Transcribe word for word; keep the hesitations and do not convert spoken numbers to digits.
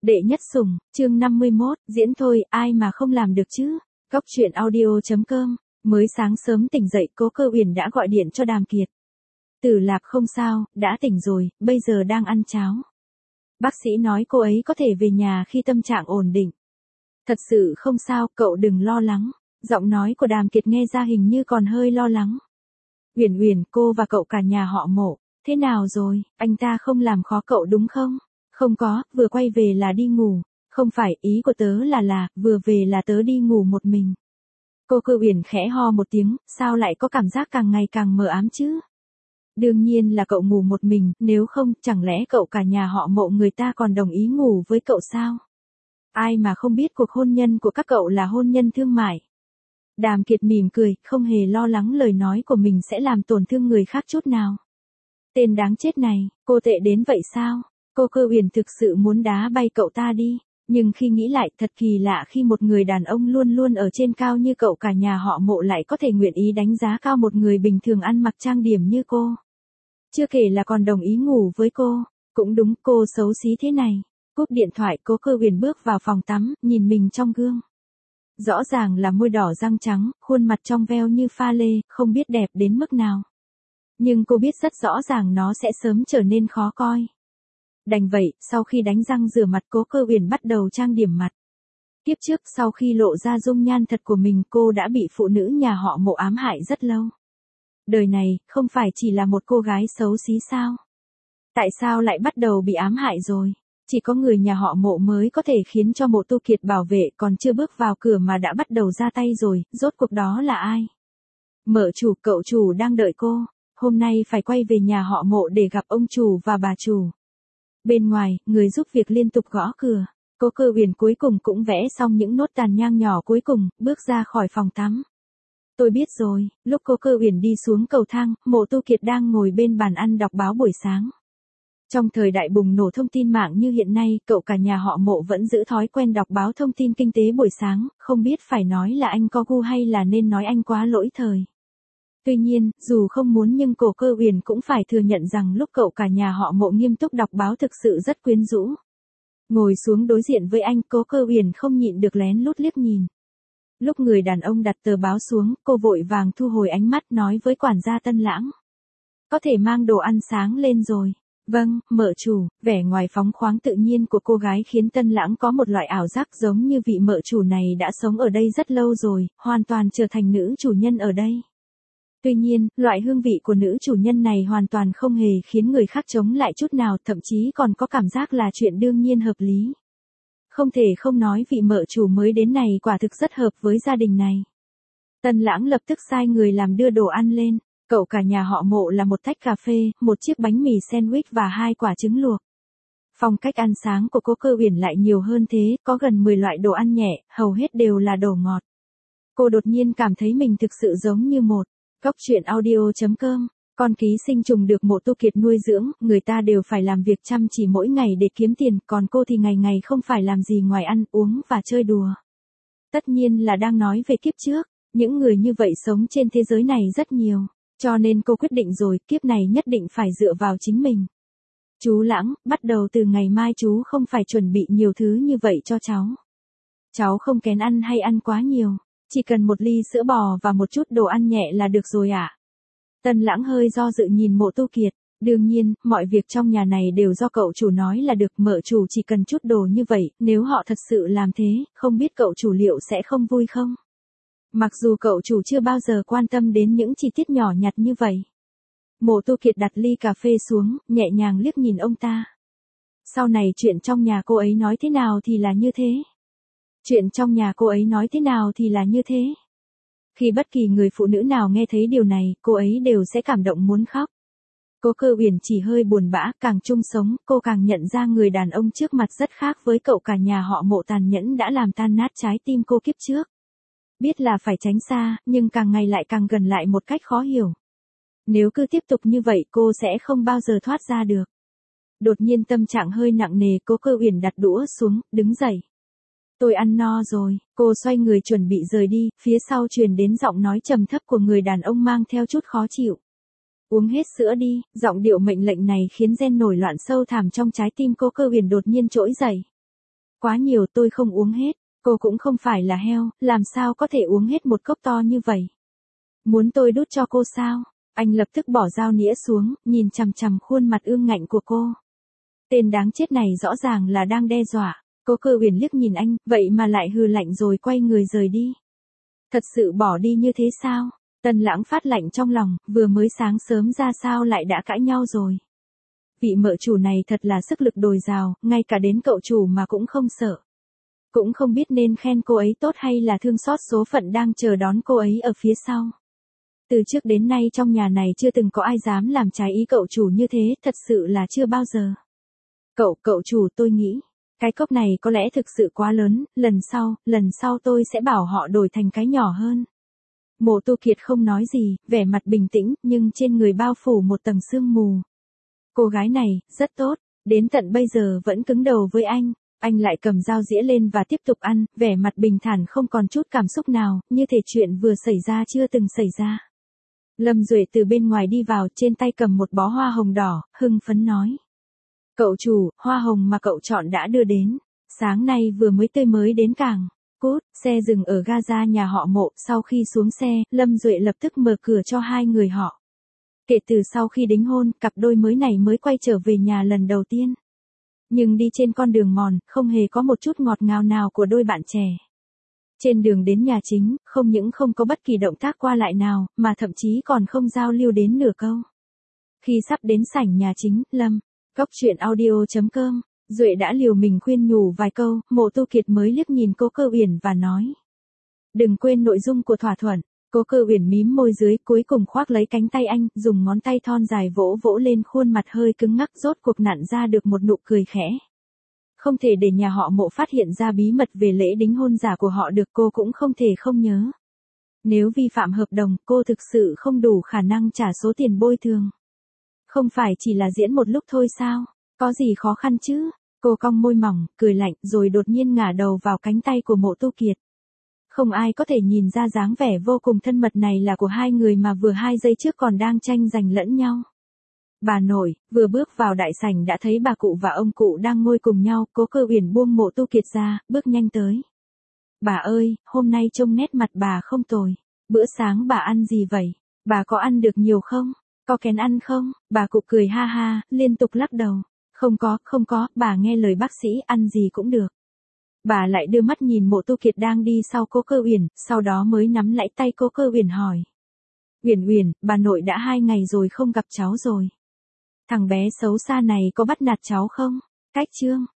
Đệ nhất sủng, chương năm mươi mốt, diễn thôi, ai mà không làm được chứ? Cóc truyện audio chấm com, mới sáng sớm tỉnh dậy Cố Cơ Uyển đã gọi điện cho Đàm Kiệt. Tử Lạp không sao, đã tỉnh rồi, bây giờ đang ăn cháo. Bác sĩ nói cô ấy có thể về nhà khi tâm trạng ổn định. Thật sự không sao, cậu đừng lo lắng. Giọng nói của Đàm Kiệt nghe ra hình như còn hơi lo lắng. Uyển Uyển, cô và cậu cả nhà họ Mộ, thế nào rồi, anh ta không làm khó cậu đúng không? Không có, vừa quay về là đi ngủ. Không phải, ý của tớ là là, vừa về là tớ đi ngủ một mình. Cô Cơ Uyển khẽ ho một tiếng, sao lại có cảm giác càng ngày càng mờ ám chứ? Đương nhiên là cậu ngủ một mình, nếu không, chẳng lẽ cậu cả nhà họ Mộ người ta còn đồng ý ngủ với cậu sao? Ai mà không biết cuộc hôn nhân của các cậu là hôn nhân thương mại. Đàm Kiệt mỉm cười, không hề lo lắng lời nói của mình sẽ làm tổn thương người khác chút nào. Tên đáng chết này, cô tệ đến vậy sao? Cô Cơ Uyển thực sự muốn đá bay cậu ta đi, nhưng khi nghĩ lại thật kỳ lạ khi một người đàn ông luôn luôn ở trên cao như cậu cả nhà họ Mộ lại có thể nguyện ý đánh giá cao một người bình thường ăn mặc trang điểm như cô. Chưa kể là còn đồng ý ngủ với cô, cũng đúng, cô xấu xí thế này. Cúp điện thoại, Cố Cơ Uyển bước vào phòng tắm, nhìn mình trong gương. Rõ ràng là môi đỏ răng trắng, khuôn mặt trong veo như pha lê, không biết đẹp đến mức nào. Nhưng cô biết rất rõ ràng nó sẽ sớm trở nên khó coi. Đành vậy, sau khi đánh răng rửa mặt Cố Cơ Uyển bắt đầu trang điểm mặt. Kiếp trước sau khi lộ ra dung nhan thật của mình cô đã bị phụ nữ nhà họ Mộ ám hại rất lâu. Đời này, không phải chỉ là một cô gái xấu xí sao? Tại sao lại bắt đầu bị ám hại rồi? Chỉ có người nhà họ Mộ mới có thể khiến cho Mộ Tu Kiệt bảo vệ còn chưa bước vào cửa mà đã bắt đầu ra tay rồi, rốt cuộc đó là ai? Mợ chủ, cậu chủ đang đợi cô, hôm nay phải quay về nhà họ Mộ để gặp ông chủ và bà chủ. Bên ngoài, người giúp việc liên tục gõ cửa. Cố Cơ Uyển cuối cùng cũng vẽ xong những nốt tàn nhang nhỏ cuối cùng, bước ra khỏi phòng tắm. Tôi biết rồi, lúc Cố Cơ Uyển đi xuống cầu thang, Mộ Tu Kiệt đang ngồi bên bàn ăn đọc báo buổi sáng. Trong thời đại bùng nổ thông tin mạng như hiện nay, cậu cả nhà họ Mộ vẫn giữ thói quen đọc báo thông tin kinh tế buổi sáng, không biết phải nói là anh có gu hay là nên nói anh quá lỗi thời. Tuy nhiên, dù không muốn nhưng Cố Cơ Uyển cũng phải thừa nhận rằng lúc cậu cả nhà họ Mộ nghiêm túc đọc báo thực sự rất quyến rũ. Ngồi xuống đối diện với anh, Cố Cơ Uyển không nhịn được lén lút liếc nhìn. Lúc người đàn ông đặt tờ báo xuống, cô vội vàng thu hồi ánh mắt nói với quản gia Tân Lãng. Có thể mang đồ ăn sáng lên rồi. Vâng, mợ chủ. Vẻ ngoài phóng khoáng tự nhiên của cô gái khiến Tân Lãng có một loại ảo giác giống như vị mợ chủ này đã sống ở đây rất lâu rồi, hoàn toàn trở thành nữ chủ nhân ở đây. Tuy nhiên, loại hương vị của nữ chủ nhân này hoàn toàn không hề khiến người khác chống lại chút nào, thậm chí còn có cảm giác là chuyện đương nhiên hợp lý. Không thể không nói vị mợ chủ mới đến này quả thực rất hợp với gia đình này. Tân Lãng lập tức sai người làm đưa đồ ăn lên. Cậu cả nhà họ Mộ là một tách cà phê, một chiếc bánh mì sandwich và hai quả trứng luộc. Phong cách ăn sáng của Cố Cơ Uyển lại nhiều hơn thế, có gần mười loại đồ ăn nhẹ, hầu hết đều là đồ ngọt. Cô đột nhiên cảm thấy mình thực sự giống như một Cóc truyện audio chấm com, con ký sinh trùng được Mộ Tu Kiệt nuôi dưỡng, người ta đều phải làm việc chăm chỉ mỗi ngày để kiếm tiền, còn cô thì ngày ngày không phải làm gì ngoài ăn, uống và chơi đùa. Tất nhiên là đang nói về kiếp trước, những người như vậy sống trên thế giới này rất nhiều. Cho nên cô quyết định rồi, kiếp này nhất định phải dựa vào chính mình. Chú Lãng, bắt đầu từ ngày mai chú không phải chuẩn bị nhiều thứ như vậy cho cháu. Cháu không kén ăn hay ăn quá nhiều, chỉ cần một ly sữa bò và một chút đồ ăn nhẹ là được rồi ạ. À? Tân Lãng hơi do dự nhìn Mộ Tu Kiệt, đương nhiên, mọi việc trong nhà này đều do cậu chủ nói là được, mợ chủ chỉ cần chút đồ như vậy, nếu họ thật sự làm thế, không biết cậu chủ liệu sẽ không vui không? Mặc dù cậu chủ chưa bao giờ quan tâm đến những chi tiết nhỏ nhặt như vậy. Mộ Tu Kiệt đặt ly cà phê xuống, nhẹ nhàng liếc nhìn ông ta. Sau này chuyện trong nhà cô ấy nói thế nào thì là như thế. Chuyện trong nhà cô ấy nói thế nào thì là như thế. Khi bất kỳ người phụ nữ nào nghe thấy điều này, cô ấy đều sẽ cảm động muốn khóc. Cố Cơ Uyển chỉ hơi buồn bã, càng chung sống, cô càng nhận ra người đàn ông trước mặt rất khác với cậu cả nhà họ Mộ tàn nhẫn đã làm tan nát trái tim cô kiếp trước. Biết là phải tránh xa, nhưng càng ngày lại càng gần lại một cách khó hiểu. Nếu cứ tiếp tục như vậy cô sẽ không bao giờ thoát ra được. Đột nhiên tâm trạng hơi nặng nề, Cố Cơ Uyển đặt đũa xuống, đứng dậy. Tôi ăn no rồi, cô xoay người chuẩn bị rời đi, phía sau truyền đến giọng nói trầm thấp của người đàn ông mang theo chút khó chịu. Uống hết sữa đi, giọng điệu mệnh lệnh này khiến gen nổi loạn sâu thẳm trong trái tim Cố Cơ Uyển đột nhiên trỗi dậy. quá nhiều tôi không uống hết, cô cũng không phải là heo, làm sao có thể uống hết một cốc to như vậy. Muốn tôi đút cho cô sao? Anh lập tức bỏ dao nĩa xuống, nhìn chằm chằm khuôn mặt ương ngạnh của cô. Tên đáng chết này rõ ràng là đang đe dọa. Cố Cơ Uyển liếc nhìn anh, vậy mà lại hừ lạnh rồi quay người rời đi. Thật sự bỏ đi như thế sao? Tần Lãng phát lạnh trong lòng, vừa mới sáng sớm ra sao lại đã cãi nhau rồi. Vị mợ chủ này thật là sức lực dồi dào, ngay cả đến cậu chủ mà cũng không sợ. Cũng không biết nên khen cô ấy tốt hay là thương xót số phận đang chờ đón cô ấy ở phía sau. Từ trước đến nay trong nhà này chưa từng có ai dám làm trái ý cậu chủ như thế, thật sự là chưa bao giờ. Cậu, cậu chủ tôi nghĩ, cái cốc này có lẽ thực sự quá lớn, lần sau, lần sau tôi sẽ bảo họ đổi thành cái nhỏ hơn. Mộ Tu Kiệt không nói gì, vẻ mặt bình tĩnh, nhưng trên người bao phủ một tầng sương mù. Cô gái này, rất tốt, đến tận bây giờ vẫn cứng đầu với anh. Anh lại cầm dao dĩa lên và tiếp tục ăn, vẻ mặt bình thản không còn chút cảm xúc nào, như thể chuyện vừa xảy ra chưa từng xảy ra. Lâm Duệ từ bên ngoài đi vào, trên tay cầm một bó hoa hồng đỏ, hưng phấn nói. Cậu chủ, hoa hồng mà cậu chọn đã đưa đến. Sáng nay vừa mới tươi mới đến cảng. Cút, xe dừng ở ga-ra nhà họ Mộ, sau khi xuống xe, Lâm Duệ lập tức mở cửa cho hai người họ. Kể từ sau khi đính hôn, cặp đôi mới này mới quay trở về nhà lần đầu tiên. Nhưng đi trên con đường mòn, không hề có một chút ngọt ngào nào của đôi bạn trẻ. Trên đường đến nhà chính, không những không có bất kỳ động tác qua lại nào, mà thậm chí còn không giao lưu đến nửa câu. Khi sắp đến sảnh nhà chính, Lâm, Cốc Truyện Audio chấm com, Duệ đã liều mình khuyên nhủ vài câu, Mộ Tu Kiệt mới liếc nhìn Cố Cơ Uyển và nói. Đừng quên nội dung của thỏa thuận. Cố Cơ Uyển mím môi dưới, cuối cùng khoác lấy cánh tay anh, dùng ngón tay thon dài vỗ vỗ lên khuôn mặt hơi cứng ngắc, rốt cuộc nặn ra được một nụ cười khẽ. Không thể để nhà họ Mộ phát hiện ra bí mật về lễ đính hôn giả của họ được, cô cũng không thể không nhớ. Nếu vi phạm hợp đồng, cô thực sự không đủ khả năng trả số tiền bồi thường. Không phải chỉ là diễn một lúc thôi sao? Có gì khó khăn chứ? Cô cong môi mỏng, cười lạnh, rồi đột nhiên ngả đầu vào cánh tay của Mộ Tu Kiệt. Không ai có thể nhìn ra dáng vẻ vô cùng thân mật này là của hai người mà vừa hai giây trước còn đang tranh giành lẫn nhau. Bà nội, vừa bước vào đại sảnh đã thấy bà cụ và ông cụ đang ngồi cùng nhau, Cố Cơ Uyển buông Mộ Tu Kiệt ra, bước nhanh tới. Bà ơi, hôm nay trông nét mặt bà không tồi. Bữa sáng bà ăn gì vậy? Bà có ăn được nhiều không? Có kén ăn không? Bà cụ cười ha ha, liên tục lắc đầu. Không có, không có, bà nghe lời bác sĩ, ăn gì cũng được. Bà lại đưa mắt nhìn Mộ Tu Kiệt đang đi sau Cố Cơ Uyển, sau đó mới nắm lấy tay Cố Cơ Uyển hỏi. Uyển Uyển, bà nội đã hai ngày rồi không gặp cháu rồi. Thằng bé xấu xa này có bắt nạt cháu không? Cách chương.